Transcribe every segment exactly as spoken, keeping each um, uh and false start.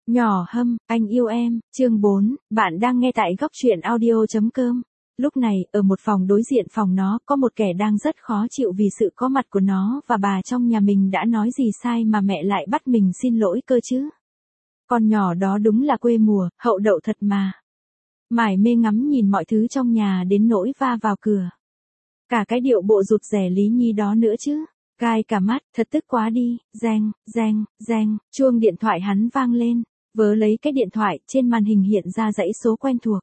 Nhỏ Hâm, anh yêu em, chương bốn, bạn đang nghe tại góc truyện audio.com. Lúc này, ở một phòng đối diện phòng nó, có một kẻ đang rất khó chịu vì sự có mặt của nó và bà trong nhà mình đã nói gì sai mà mẹ lại bắt mình xin lỗi cơ chứ. Con nhỏ đó đúng là quê mùa, hậu đậu thật mà. Mải mê ngắm nhìn mọi thứ trong nhà đến nỗi va vào cửa. Cả cái điệu bộ rụt rè Lý Nhi đó nữa chứ. Gai cả mắt, thật tức quá đi, reng, reng, reng, chuông điện thoại hắn vang lên, vớ lấy cái điện thoại, trên màn hình hiện ra dãy số quen thuộc.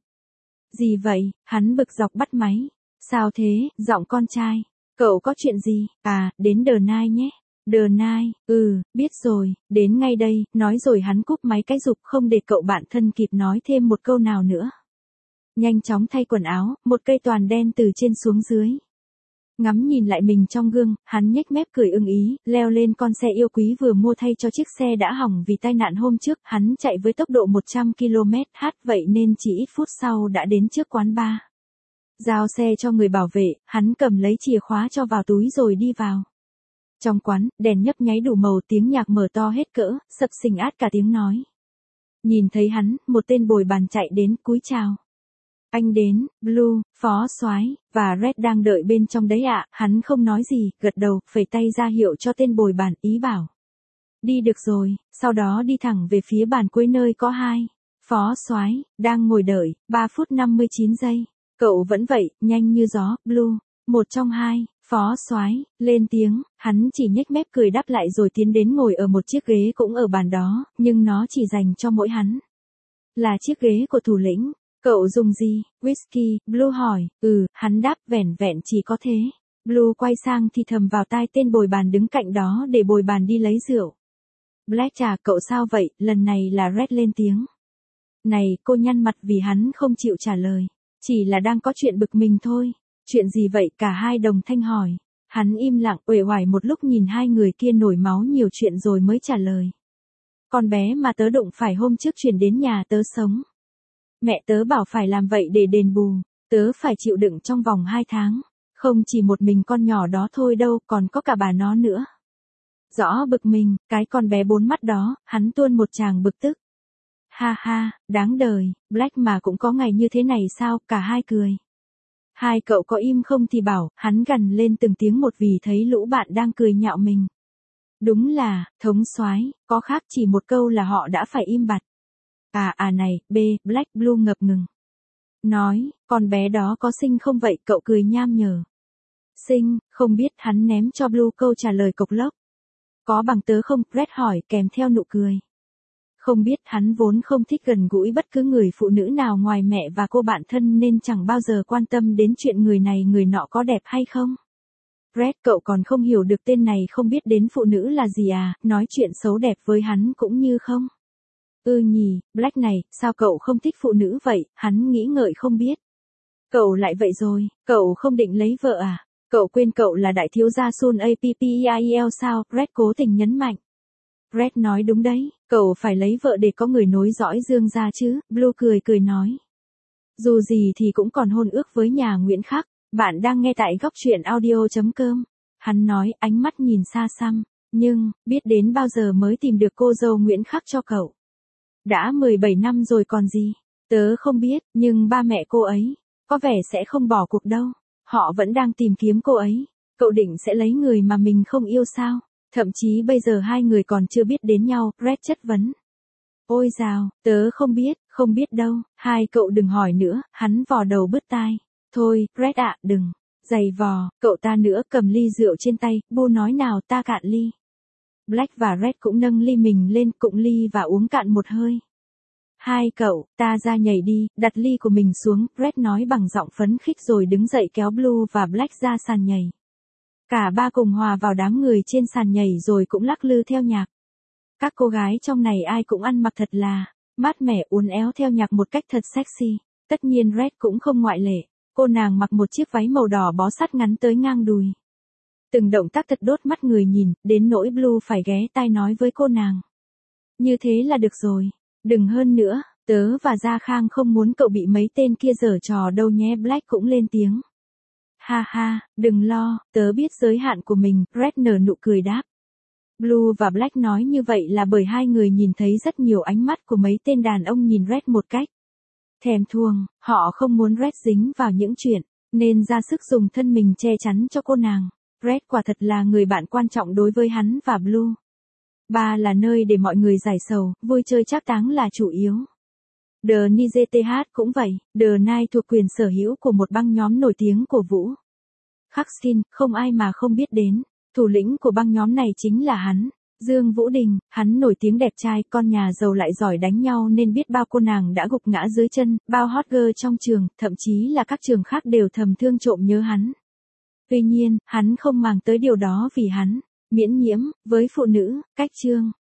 Gì vậy, hắn bực dọc bắt máy. Sao thế, giọng con trai, cậu có chuyện gì, à, đến The Nine nhé. The Nine, ừ, biết rồi, đến ngay đây, nói rồi hắn cúp máy cái giục không để cậu bạn thân kịp nói thêm một câu nào nữa. Nhanh chóng thay quần áo, một cây toàn đen từ trên xuống dưới. Ngắm nhìn lại mình trong gương, hắn nhếch mép cười ưng ý, leo lên con xe yêu quý vừa mua thay cho chiếc xe đã hỏng vì tai nạn hôm trước, hắn chạy với tốc độ một trăm ki lô mét h vậy nên chỉ ít phút sau đã đến trước quán bar. Giao xe cho người bảo vệ, hắn cầm lấy chìa khóa cho vào túi rồi đi vào. Trong quán, đèn nhấp nháy đủ màu, tiếng nhạc mở to hết cỡ, sập sình át cả tiếng nói. Nhìn thấy hắn, một tên bồi bàn chạy đến, cúi chào. Anh đến, Blue, Phó Soái và Red đang đợi bên trong đấy ạ, à. Hắn không nói gì, gật đầu, phẩy tay ra hiệu cho tên bồi bàn, ý bảo. Đi được rồi, sau đó đi thẳng về phía bàn cuối nơi có hai. Phó Soái đang ngồi đợi, ba phút năm mươi chín giây. Cậu vẫn vậy, nhanh như gió, Blue. Một trong hai, Phó Soái lên tiếng, hắn chỉ nhếch mép cười đáp lại rồi tiến đến ngồi ở một chiếc ghế cũng ở bàn đó, nhưng nó chỉ dành cho mỗi hắn. Là chiếc ghế của thủ lĩnh. Cậu dùng gì, whisky, Blue hỏi, ừ, hắn đáp vẻn vẹn chỉ có thế. Blue quay sang thì thầm vào tai tên bồi bàn đứng cạnh đó để bồi bàn đi lấy rượu. Black trà cậu sao vậy, lần này là Red lên tiếng. Này, cô nhăn mặt vì hắn không chịu trả lời. Chỉ là đang có chuyện bực mình thôi. Chuyện gì vậy, cả hai đồng thanh hỏi. Hắn im lặng, uể oải một lúc nhìn hai người kia nổi máu nhiều chuyện rồi mới trả lời. Con bé mà tớ đụng phải hôm trước chuyển đến nhà tớ sống. Mẹ tớ bảo phải làm vậy để đền bù, tớ phải chịu đựng trong vòng hai tháng. Không chỉ một mình con nhỏ đó thôi đâu, còn có cả bà nó nữa. Rõ bực mình, cái con bé bốn mắt đó, hắn tuôn một tràng bực tức. Ha ha, đáng đời, Black mà cũng có ngày như thế này sao, cả hai cười. Hai cậu có im không thì bảo, hắn gằn lên từng tiếng một vì thấy lũ bạn đang cười nhạo mình. Đúng là, thống soái, có khác chỉ một câu là họ đã phải im bặt. À à này, B, Black Blue ngập ngừng. Nói, con bé đó có xinh không vậy, cậu cười nham nhở. Xinh, không biết, hắn ném cho Blue câu trả lời cộc lốc. Có bằng tớ không, Red hỏi kèm theo nụ cười. Không biết, hắn vốn không thích gần gũi bất cứ người phụ nữ nào ngoài mẹ và cô bạn thân nên chẳng bao giờ quan tâm đến chuyện người này người nọ có đẹp hay không. Red, cậu còn không hiểu được tên này không biết đến phụ nữ là gì à, nói chuyện xấu đẹp với hắn cũng như không. Ừ nhỉ, Black này, sao cậu không thích phụ nữ vậy, hắn nghĩ ngợi không biết. Cậu lại vậy rồi, cậu không định lấy vợ à? Cậu quên cậu là đại thiếu gia Sun Appiel sao, Red cố tình nhấn mạnh. Red nói đúng đấy, cậu phải lấy vợ để có người nối dõi Dương gia chứ, Blue cười cười nói. Dù gì thì cũng còn hôn ước với nhà Nguyễn Khắc, bạn đang nghe tại góc truyện audio.com. Hắn nói, ánh mắt nhìn xa xăm, nhưng, biết đến bao giờ mới tìm được cô dâu Nguyễn Khắc cho cậu. Đã mười bảy năm rồi còn gì, tớ không biết, nhưng ba mẹ cô ấy, có vẻ sẽ không bỏ cuộc đâu, họ vẫn đang tìm kiếm cô ấy, cậu định sẽ lấy người mà mình không yêu sao, thậm chí bây giờ hai người còn chưa biết đến nhau, Red chất vấn. Ôi dào, tớ không biết, không biết đâu, hai cậu đừng hỏi nữa, hắn vò đầu bứt tai, thôi, Red ạ, đừng, giày vò, cậu ta nữa cầm ly rượu trên tay, Bu nói nào ta cạn ly. Black và Red cũng nâng ly mình lên cụng ly và uống cạn một hơi. Hai cậu, ta ra nhảy đi, đặt ly của mình xuống, Red nói bằng giọng phấn khích rồi đứng dậy kéo Blue và Black ra sàn nhảy. Cả ba cùng hòa vào đám người trên sàn nhảy rồi cũng lắc lư theo nhạc. Các cô gái trong này ai cũng ăn mặc thật là mát mẻ uốn éo theo nhạc một cách thật sexy. Tất nhiên Red cũng không ngoại lệ. Cô nàng mặc một chiếc váy màu đỏ bó sát ngắn tới ngang đùi. Từng động tác thật đốt mắt người nhìn, đến nỗi Blue phải ghé tai nói với cô nàng. Như thế là được rồi, đừng hơn nữa, tớ và Gia Khang không muốn cậu bị mấy tên kia giở trò đâu nhé, Black cũng lên tiếng. Ha ha, đừng lo, tớ biết giới hạn của mình, Red nở nụ cười đáp. Blue và Black nói như vậy là bởi hai người nhìn thấy rất nhiều ánh mắt của mấy tên đàn ông nhìn Red một cách thèm thuồng, họ không muốn Red dính vào những chuyện, nên ra sức dùng thân mình che chắn cho cô nàng. Red quả thật là người bạn quan trọng đối với hắn và Blue. Bar là nơi để mọi người giải sầu, vui chơi trác táng là chủ yếu. The Night cũng vậy, The Night thuộc quyền sở hữu của một băng nhóm nổi tiếng của Vũ Khắc Skin, không ai mà không biết đến. Thủ lĩnh của băng nhóm này chính là hắn, Dương Vũ Đình. Hắn nổi tiếng đẹp trai, con nhà giàu lại giỏi đánh nhau nên biết bao cô nàng đã gục ngã dưới chân, bao hot girl trong trường, thậm chí là các trường khác đều thầm thương trộm nhớ hắn. Tuy nhiên, hắn không màng tới điều đó vì hắn miễn nhiễm với phụ nữ, cách chương.